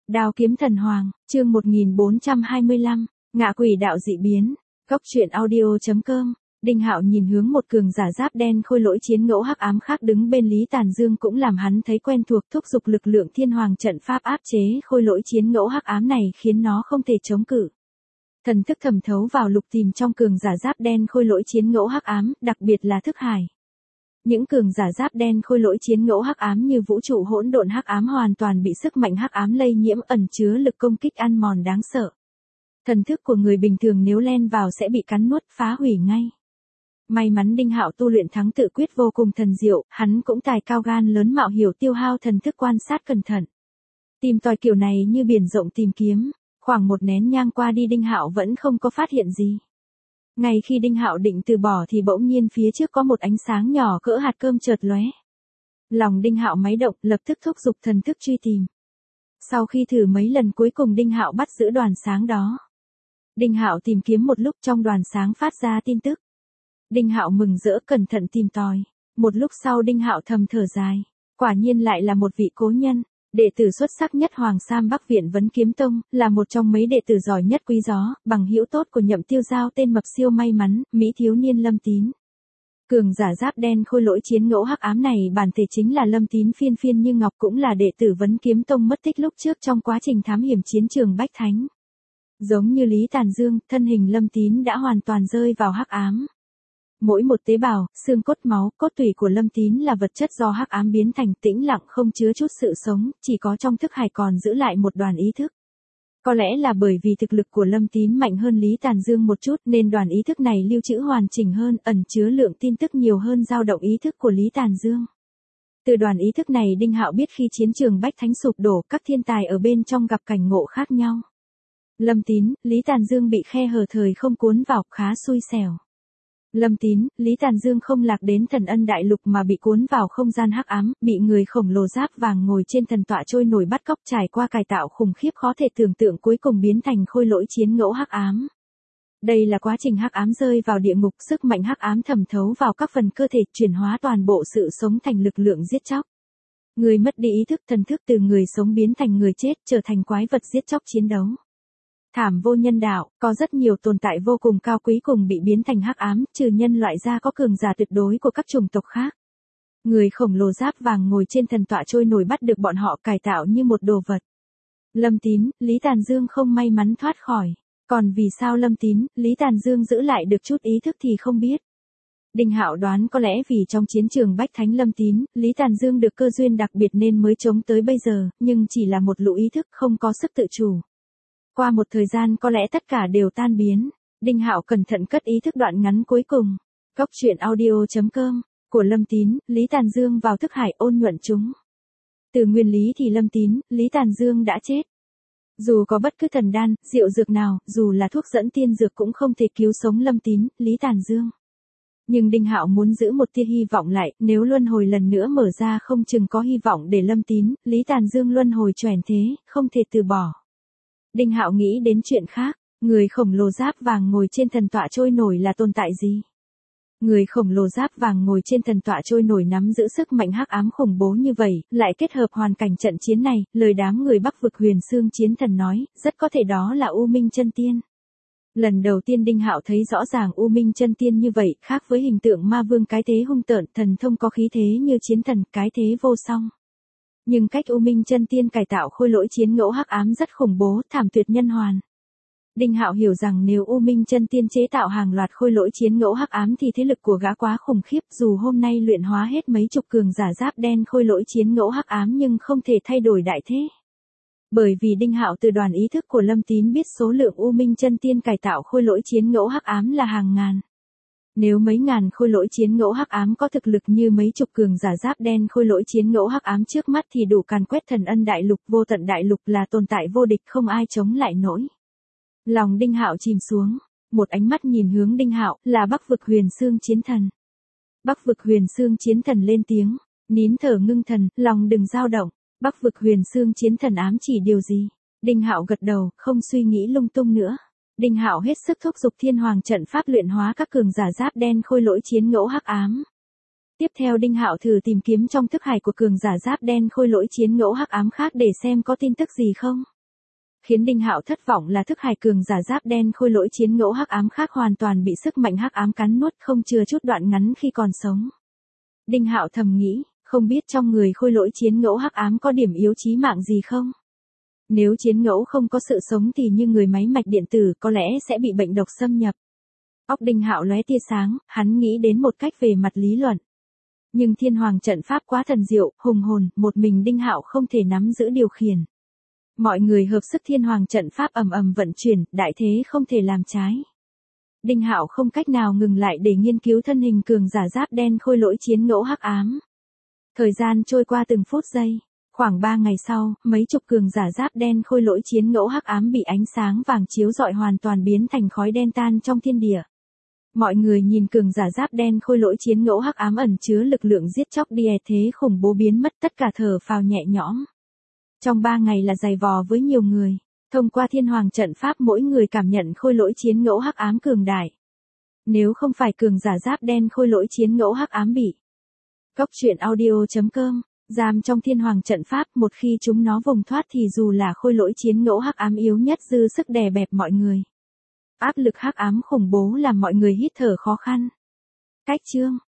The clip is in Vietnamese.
Đao kiếm thần hoàng, chương 1425, ngạ quỷ đạo dị biến. Góc truyện audio.com. Đinh Hạo nhìn hướng một cường giả giáp đen khôi lỗi chiến ngẫu hắc ám khác đứng bên Lý Tàn Dương cũng làm hắn thấy quen thuộc, thúc giục lực lượng thiên hoàng trận pháp áp chế khôi lỗi chiến ngẫu hắc ám này khiến nó không thể chống cự. Thần thức thẩm thấu vào lục tìm trong cường giả giáp đen khôi lỗi chiến ngẫu hắc ám, đặc biệt là thức hải. Những cường giả giáp đen khôi lỗi chiến ngẫu hắc ám như vũ trụ hỗn độn hắc ám hoàn toàn bị sức mạnh hắc ám lây nhiễm, ẩn chứa lực công kích ăn mòn đáng sợ. Thần thức của người bình thường nếu len vào sẽ bị cắn nuốt, phá hủy ngay. May mắn Đinh Hạo tu luyện thắng tự quyết vô cùng thần diệu, hắn cũng tài cao gan lớn mạo hiểu tiêu hao thần thức quan sát cẩn thận. Tìm tòi kiểu này như biển rộng tìm kiếm, khoảng một nén nhang qua đi Đinh Hạo vẫn không có phát hiện gì. Ngay khi Đinh Hạo định từ bỏ thì bỗng nhiên phía trước có một ánh sáng nhỏ cỡ hạt cơm chợt lóe. Lòng Đinh Hạo máy động, lập tức thúc giục thần thức truy tìm. Sau khi thử mấy lần cuối cùng Đinh Hạo bắt giữ đoàn sáng đó. Đinh Hạo tìm kiếm một lúc trong đoàn sáng phát ra tin tức. Đinh Hạo mừng rỡ cẩn thận tìm tòi. Một lúc sau Đinh Hạo thầm thở dài. Quả nhiên lại là một vị cố nhân. Đệ tử xuất sắc nhất Hoàng Sam Bắc Viện Vấn Kiếm Tông, là một trong mấy đệ tử giỏi nhất Quý Gió, bằng hữu tốt của Nhậm Tiêu Giao tên mập siêu may mắn, Mỹ thiếu niên Lâm Tín. Cường giả giáp đen khôi lỗi chiến ngẫu hắc ám này bản thể chính là Lâm Tín phiên phiên như ngọc, cũng là đệ tử Vấn Kiếm Tông mất tích lúc trước trong quá trình thám hiểm chiến trường Bách Thánh. Giống như Lý Tàn Dương, thân hình Lâm Tín đã hoàn toàn rơi vào hắc ám. Mỗi một tế bào, xương cốt máu, cốt tủy của Lâm Tín là vật chất do hắc ám biến thành, tĩnh lặng không chứa chút sự sống, chỉ có trong thức hải còn giữ lại một đoàn ý thức. Có lẽ là bởi vì thực lực của Lâm Tín mạnh hơn Lý Tàn Dương một chút nên đoàn ý thức này lưu trữ hoàn chỉnh hơn, ẩn chứa lượng tin tức nhiều hơn dao động ý thức của Lý Tàn Dương. Từ đoàn ý thức này Đinh Hạo biết khi chiến trường Bách Thánh sụp đổ, các thiên tài ở bên trong gặp cảnh ngộ khác nhau. Lâm Tín, Lý Tàn Dương bị khe hở thời không cuốn vào, khá xui xẻo. Lâm Tín, Lý Tàn Dương không lạc đến Thần Ân Đại Lục mà bị cuốn vào không gian hắc ám, bị người khổng lồ giáp vàng ngồi trên thần tọa trôi nổi bắt cóc, trải qua cải tạo khủng khiếp khó thể tưởng tượng cuối cùng biến thành khôi lỗi chiến ngẫu hắc ám. Đây là quá trình hắc ám rơi vào địa ngục, sức mạnh hắc ám thẩm thấu vào các phần cơ thể, chuyển hóa toàn bộ sự sống thành lực lượng giết chóc. Người mất đi ý thức, thần thức từ người sống biến thành người chết, trở thành quái vật giết chóc chiến đấu. Thảm vô nhân đạo, có rất nhiều tồn tại vô cùng cao quý cùng bị biến thành hắc ám, trừ nhân loại ra có cường giả tuyệt đối của các chủng tộc khác. Người khổng lồ giáp vàng ngồi trên thần tọa trôi nổi bắt được bọn họ cải tạo như một đồ vật. Lâm Tín, Lý Tàn Dương không may mắn thoát khỏi. Còn vì sao Lâm Tín, Lý Tàn Dương giữ lại được chút ý thức thì không biết. Đinh Hạo đoán có lẽ vì trong chiến trường Bách Thánh Lâm Tín, Lý Tàn Dương được cơ duyên đặc biệt nên mới chống tới bây giờ, nhưng chỉ là một lũ ý thức không có sức tự chủ. Qua một thời gian có lẽ tất cả đều tan biến. Đinh Hạo cẩn thận cất ý thức đoạn ngắn cuối cùng. Góc truyện audio.com. Của Lâm Tín, Lý Tàn Dương vào thức hải ôn nhuận chúng. Từ nguyên lý thì Lâm Tín, Lý Tàn Dương đã chết. Dù có bất cứ thần đan, diệu dược nào, dù là thuốc dẫn tiên dược cũng không thể cứu sống Lâm Tín, Lý Tàn Dương. Nhưng Đinh Hạo muốn giữ một tia hy vọng lại, nếu luân hồi lần nữa mở ra không chừng có hy vọng để Lâm Tín, Lý Tàn Dương luân hồi chuyển thế, không thể từ bỏ. Đinh Hạo nghĩ đến chuyện khác, người khổng lồ giáp vàng ngồi trên thần tọa trôi nổi là tồn tại gì? Người khổng lồ giáp vàng ngồi trên thần tọa trôi nổi nắm giữ sức mạnh hắc ám khủng bố như vậy, lại kết hợp hoàn cảnh trận chiến này, lời đám người Bắc vực Huyền Xương Chiến Thần nói, rất có thể đó là U Minh Chân Tiên. Lần đầu tiên Đinh Hạo thấy rõ ràng U Minh Chân Tiên như vậy, khác với hình tượng ma vương cái thế hung tợn, thần thông có khí thế như chiến thần, cái thế vô song. Nhưng cách U Minh Chân Tiên cải tạo khôi lỗi chiến ngẫu hắc ám rất khủng bố, thảm tuyệt nhân hoàn. Đinh Hạo hiểu rằng nếu U Minh Chân Tiên chế tạo hàng loạt khôi lỗi chiến ngẫu hắc ám thì thế lực của gã quá khủng khiếp, dù hôm nay luyện hóa hết mấy chục cường giả giáp đen khôi lỗi chiến ngẫu hắc ám nhưng không thể thay đổi đại thế. Bởi vì Đinh Hạo từ đoàn ý thức của Lâm Tín biết số lượng U Minh Chân Tiên cải tạo khôi lỗi chiến ngẫu hắc ám là hàng ngàn. Nếu mấy ngàn khôi lỗi chiến ngẫu hắc ám có thực lực như mấy chục cường giả giáp đen khôi lỗi chiến ngẫu hắc ám trước mắt thì đủ càn quét Thần Ân Đại Lục, Vô Tận Đại Lục, là tồn tại vô địch không ai chống lại nổi. Lòng Đinh Hạo chìm xuống, một ánh mắt nhìn hướng Đinh Hạo, là Bắc vực Huyền Xương Chiến Thần. Bắc vực Huyền Xương Chiến Thần lên tiếng, nín thở ngưng thần, lòng đừng dao động. Bắc vực Huyền Xương Chiến Thần ám chỉ điều gì? Đinh Hạo gật đầu, không suy nghĩ lung tung nữa. Đinh Hạo hết sức thúc giục thiên hoàng trận pháp luyện hóa các cường giả giáp đen khôi lỗi chiến ngẫu hắc ám. Tiếp theo Đinh Hạo thử tìm kiếm trong thức hải của cường giả giáp đen khôi lỗi chiến ngẫu hắc ám khác để xem có tin tức gì không. Khiến Đinh Hạo thất vọng là thức hải cường giả giáp đen khôi lỗi chiến ngẫu hắc ám khác hoàn toàn bị sức mạnh hắc ám cắn nuốt không chừa chút đoạn ngắn khi còn sống. Đinh Hạo thầm nghĩ, không biết trong người khôi lỗi chiến ngẫu hắc ám có điểm yếu chí mạng gì không? Nếu chiến ngẫu không có sự sống thì như người máy mạch điện tử có lẽ sẽ bị bệnh độc xâm nhập. Óc Đinh Hạo lóe tia sáng, hắn nghĩ đến một cách về mặt lý luận. Nhưng Thiên Hoàng trận pháp quá thần diệu, hùng hồn, một mình Đinh Hạo không thể nắm giữ điều khiển. Mọi người hợp sức Thiên Hoàng trận pháp ầm ầm vận chuyển, đại thế không thể làm trái. Đinh Hạo không cách nào ngừng lại để nghiên cứu thân hình cường giả giáp đen khôi lỗi chiến ngẫu hắc ám. Thời gian trôi qua từng phút giây, khoảng 3 ngày sau, mấy chục cường giả giáp đen khôi lỗi chiến ngẫu hắc ám bị ánh sáng vàng chiếu rọi hoàn toàn biến thành khói đen tan trong thiên địa. Mọi người nhìn cường giả giáp đen khôi lỗi chiến ngẫu hắc ám ẩn chứa lực lượng giết chóc đìa thế khủng bố biến mất, tất cả thở phào nhẹ nhõm. Trong 3 ngày là dày vò với nhiều người, thông qua Thiên Hoàng trận pháp mỗi người cảm nhận khôi lỗi chiến ngẫu hắc ám cường đại. Nếu không phải cường giả giáp đen khôi lỗi chiến ngẫu hắc ám bị Cốc truyện audio.com giam trong Thiên Hoàng trận pháp, một khi chúng nó vùng thoát thì dù là khôi lỗi chiến ngẫu hắc ám yếu nhất dư sức đè bẹp mọi người. Áp lực hắc ám khủng bố làm mọi người hít thở khó khăn. Cách chương